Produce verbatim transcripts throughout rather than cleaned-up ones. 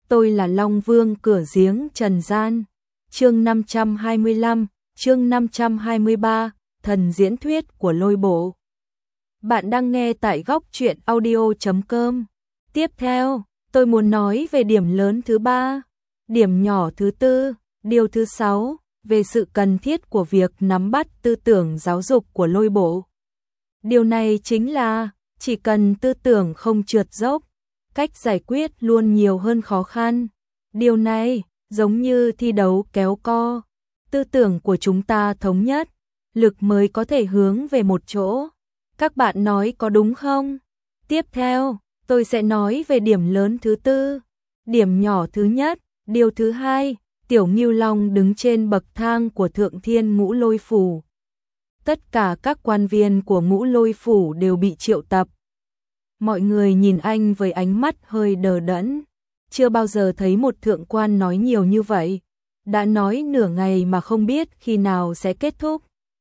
tôi là Long Vương cửa giếng trần gian. Chương năm trăm hai mươi lăm, chương năm trăm hai mươi ba, thần diễn thuyết của Lôi Bộ. Bạn đang nghe tại góc truyện audio chấm com. Tiếp theo, tôi muốn nói về điểm lớn thứ ba, điểm nhỏ thứ tư, điều thứ sáu, về sự cần thiết của việc nắm bắt tư tưởng giáo dục của Lôi Bộ. Điều này chính là, chỉ cần tư tưởng không trượt dốc, cách giải quyết luôn nhiều hơn khó khăn. Điều này, giống như thi đấu kéo co, tư tưởng của chúng ta thống nhất, lực mới có thể hướng về một chỗ. Các bạn nói có đúng không? Tiếp theo, tôi sẽ nói về điểm lớn thứ tư, điểm nhỏ thứ nhất, điều thứ hai, Tiểu Ngưu Long đứng trên bậc thang của Thượng Thiên Ngũ Lôi Phủ. Tất cả các quan viên của Ngũ Lôi Phủ đều bị triệu tập. Mọi người nhìn anh với ánh mắt hơi đờ đẫn. Chưa bao giờ thấy một thượng quan nói nhiều như vậy. Đã nói nửa ngày mà không biết khi nào sẽ kết thúc.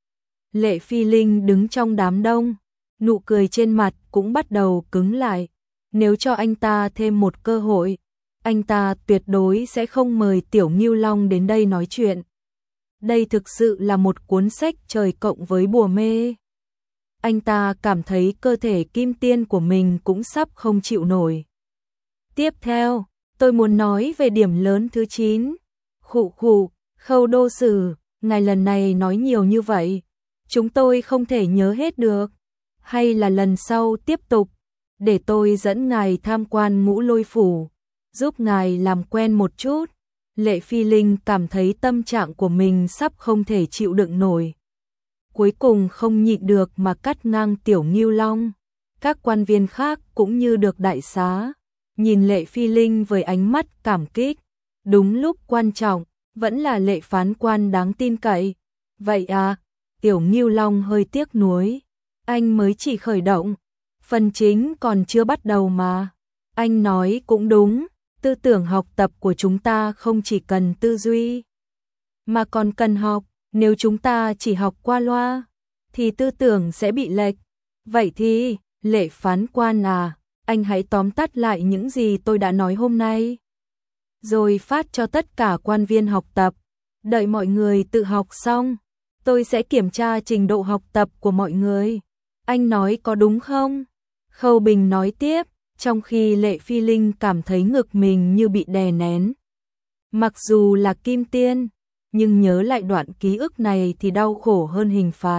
Lệ Phi Linh đứng trong đám đông, nụ cười trên mặt cũng bắt đầu cứng lại. Nếu cho anh ta thêm một cơ hội, anh ta tuyệt đối sẽ không mời Tiểu Ngưu Long đến đây nói chuyện. Đây thực sự là một cuốn sách trời cộng với bùa mê. Anh ta cảm thấy cơ thể kim tiên của mình cũng sắp không chịu nổi. Tiếp theo, tôi muốn nói về điểm lớn thứ chín. Khụ khụ, Khâu đô sử, ngài lần này nói nhiều như vậy, chúng tôi không thể nhớ hết được. Hay là lần sau tiếp tục, để tôi dẫn ngài tham quan Ngũ Lôi Phủ, giúp ngài làm quen một chút. Lệ Phi Linh cảm thấy tâm trạng của mình sắp không thể chịu đựng nổi. Cuối cùng không nhịn được mà cắt ngang Tiểu Ngưu Long. Các quan viên khác cũng như được đại xá, nhìn Lệ Phi Linh với ánh mắt cảm kích. Đúng lúc quan trọng, vẫn là Lệ phán quan đáng tin cậy. Vậy à, Tiểu Ngưu Long hơi tiếc nuối. Anh mới chỉ khởi động, phần chính còn chưa bắt đầu mà. Anh nói cũng đúng, tư tưởng học tập của chúng ta không chỉ cần tư duy, mà còn cần học. Nếu chúng ta chỉ học qua loa, thì tư tưởng sẽ bị lệch. Vậy thì, Lệ phán quan à, anh hãy tóm tắt lại những gì tôi đã nói hôm nay, rồi phát cho tất cả quan viên học tập. Đợi mọi người tự học xong, tôi sẽ kiểm tra trình độ học tập của mọi người. Anh nói có đúng không? Khâu Bình nói tiếp, trong khi Lệ Phi Linh cảm thấy ngực mình như bị đè nén. Mặc dù là kim tiên, nhưng nhớ lại đoạn ký ức này thì đau khổ hơn hình phạt.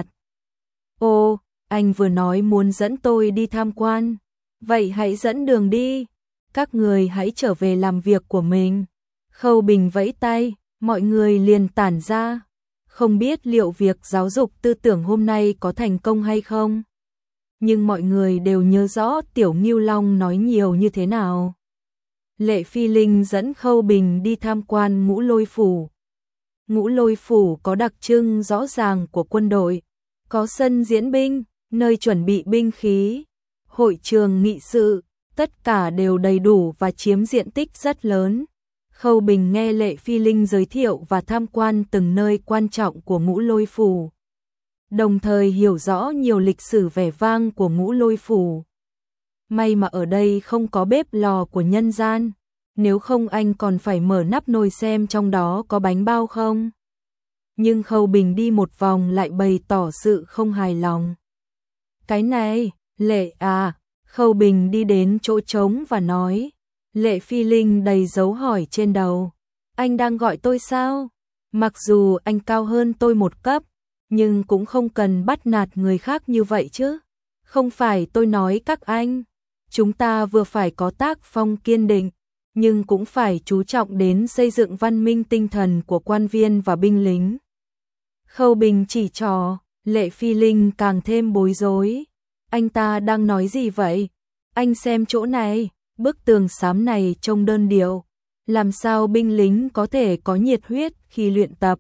Ô, anh vừa nói muốn dẫn tôi đi tham quan. Vậy hãy dẫn đường đi. Các người hãy trở về làm việc của mình. Khâu Bình vẫy tay, mọi người liền tản ra. Không biết liệu việc giáo dục tư tưởng hôm nay có thành công hay không. Nhưng mọi người đều nhớ rõ Tiểu Ngưu Long nói nhiều như thế nào. Lệ Phi Linh dẫn Khâu Bình đi tham quan Ngũ Lôi Phủ. Ngũ Lôi Phủ có đặc trưng rõ ràng của quân đội, có sân diễn binh, nơi chuẩn bị binh khí, hội trường nghị sự, tất cả đều đầy đủ và chiếm diện tích rất lớn. Khâu Bình nghe Lệ Phi Linh giới thiệu và tham quan từng nơi quan trọng của Ngũ Lôi Phủ, đồng thời hiểu rõ nhiều lịch sử vẻ vang của Ngũ Lôi Phủ. May mà ở đây không có bếp lò của nhân gian. Nếu không anh còn phải mở nắp nồi xem trong đó có bánh bao không. Nhưng Khâu Bình đi một vòng lại bày tỏ sự không hài lòng. Cái này, Lệ à, Khâu Bình đi đến chỗ trống và nói. Lệ Phi Linh đầy dấu hỏi trên đầu. Anh đang gọi tôi sao? Mặc dù anh cao hơn tôi một cấp, nhưng cũng không cần bắt nạt người khác như vậy chứ. Không phải tôi nói các anh, chúng ta vừa phải có tác phong kiên định, nhưng cũng phải chú trọng đến xây dựng văn minh tinh thần của quan viên và binh lính. Khâu Bình chỉ trò, Lệ Phi Linh càng thêm bối rối. Anh ta đang nói gì vậy? Anh xem chỗ này, bức tường xám này trông đơn điệu. Làm sao binh lính có thể có nhiệt huyết khi luyện tập?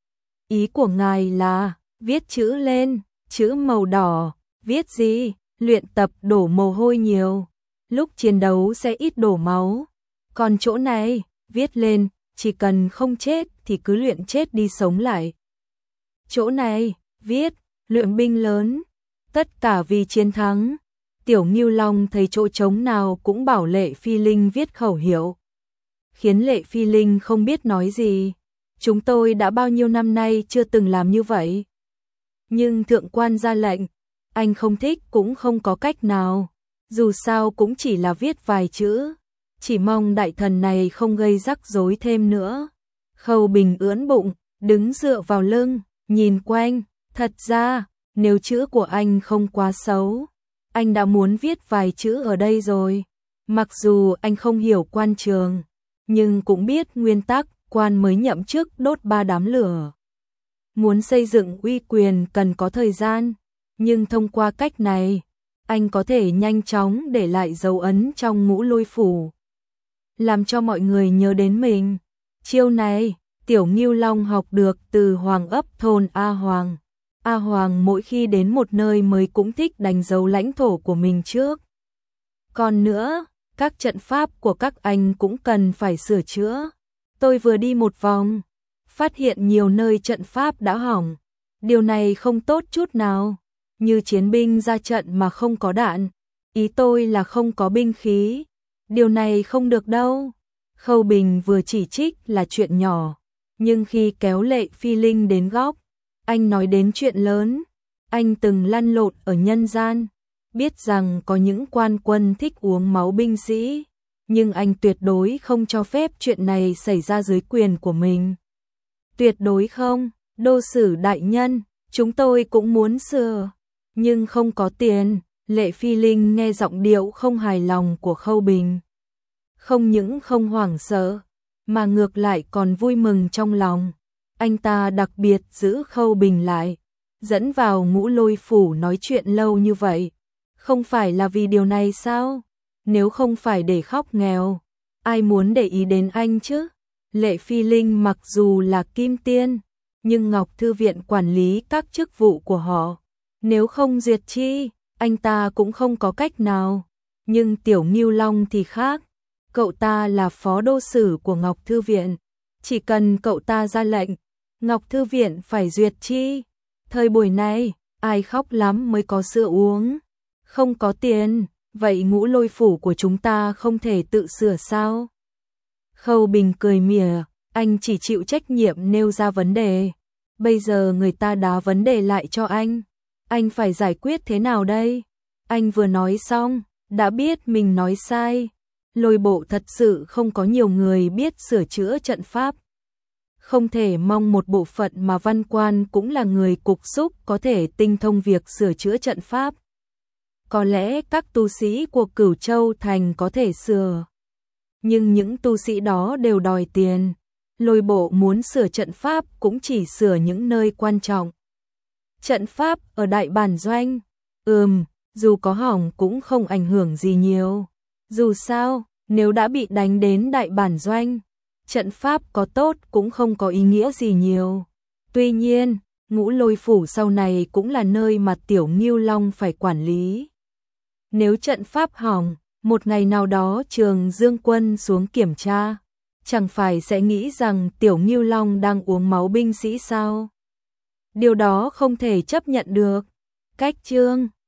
Ý của ngài là, viết chữ lên, chữ màu đỏ, viết gì? Luyện tập đổ mồ hôi nhiều, lúc chiến đấu sẽ ít đổ máu. Còn chỗ này, viết lên, chỉ cần không chết thì cứ luyện chết đi sống lại. Chỗ này, viết, luyện binh lớn, tất cả vì chiến thắng. Tiểu Ngưu Long thấy chỗ trống nào cũng bảo Lệ Phi Linh viết khẩu hiệu. khiến Lệ Phi Linh không biết nói gì. Chúng tôi đã bao nhiêu năm nay chưa từng làm như vậy. Nhưng thượng quan ra lệnh, anh không thích cũng không có cách nào. Dù sao cũng chỉ là viết vài chữ. Chỉ mong đại thần này không gây rắc rối thêm nữa. Khâu Bình ưỡn bụng, đứng dựa vào lưng, nhìn quanh. Thật ra, nếu chữ của anh không quá xấu, anh đã muốn viết vài chữ ở đây rồi. Mặc dù anh không hiểu quan trường, nhưng cũng biết nguyên tắc quan mới nhậm chức đốt ba đám lửa. Muốn xây dựng uy quyền cần có thời gian, nhưng thông qua cách này, anh có thể nhanh chóng để lại dấu ấn trong Ngũ Lôi Phủ, làm cho mọi người nhớ đến mình. Chiêu này, Tiểu Ngưu Long học được từ Hoàng ấp thôn A Hoàng. A Hoàng mỗi khi đến một nơi mới cũng thích đánh dấu lãnh thổ của mình trước. Còn nữa, các trận pháp của các anh cũng cần phải sửa chữa. Tôi vừa đi một vòng, phát hiện nhiều nơi trận pháp đã hỏng. Điều này không tốt chút nào, như chiến binh ra trận mà không có đạn. Ý tôi là không có binh khí. Điều này không được đâu. Khâu Bình vừa chỉ trích là chuyện nhỏ, nhưng khi kéo Lệ Phi Linh đến góc, anh nói đến chuyện lớn. Anh từng lăn lộn ở nhân gian, biết rằng có những quan quân thích uống máu binh sĩ, nhưng anh tuyệt đối không cho phép chuyện này xảy ra dưới quyền của mình. Tuyệt đối không, đô sử đại nhân, chúng tôi cũng muốn sửa, nhưng không có tiền. Lệ Phi Linh nghe giọng điệu không hài lòng của Khâu Bình. Không những không hoảng sợ, mà ngược lại còn vui mừng trong lòng. Anh ta đặc biệt giữ Khâu Bình lại, dẫn vào Ngũ Lôi Phủ nói chuyện lâu như vậy. Không phải là vì điều này sao? Nếu không phải để khóc nghèo, ai muốn để ý đến anh chứ? Lệ Phi Linh mặc dù là kim tiên, nhưng Ngọc Thư Viện quản lý các chức vụ của họ. Nếu không duyệt chi, anh ta cũng không có cách nào. Nhưng Tiểu Ngưu Long thì khác. Cậu ta là phó đô sử của Ngọc Thư Viện. Chỉ cần cậu ta ra lệnh, Ngọc Thư Viện phải duyệt chi. Thời buổi này, ai khóc lắm mới có sữa uống. Không có tiền, vậy Ngũ Lôi Phủ của chúng ta không thể tự sửa sao? Khâu Bình cười mỉa, anh chỉ chịu trách nhiệm nêu ra vấn đề. Bây giờ người ta đá vấn đề lại cho anh. Anh phải giải quyết thế nào đây? Anh vừa nói xong, đã biết mình nói sai. Lôi bộ thật sự không có nhiều người biết sửa chữa trận pháp. Không thể mong một bộ phận mà văn quan cũng là người cục xúc có thể tinh thông việc sửa chữa trận pháp. Có lẽ các tu sĩ của Cửu Châu Thành có thể sửa, nhưng những tu sĩ đó đều đòi tiền. Lôi bộ muốn sửa trận pháp cũng chỉ sửa những nơi quan trọng. Trận pháp ở Đại Bản Doanh, ừm, dù có hỏng cũng không ảnh hưởng gì nhiều. Dù sao, nếu đã bị đánh đến Đại Bản Doanh, trận pháp có tốt cũng không có ý nghĩa gì nhiều. Tuy nhiên, Ngũ Lôi Phủ sau này cũng là nơi mà Tiểu Ngưu Long phải quản lý. Nếu trận pháp hỏng, một ngày nào đó Trường Dương Quân xuống kiểm tra, chẳng phải sẽ nghĩ rằng Tiểu Ngưu Long đang uống máu binh sĩ sao? Điều đó không thể chấp nhận được. Cách chương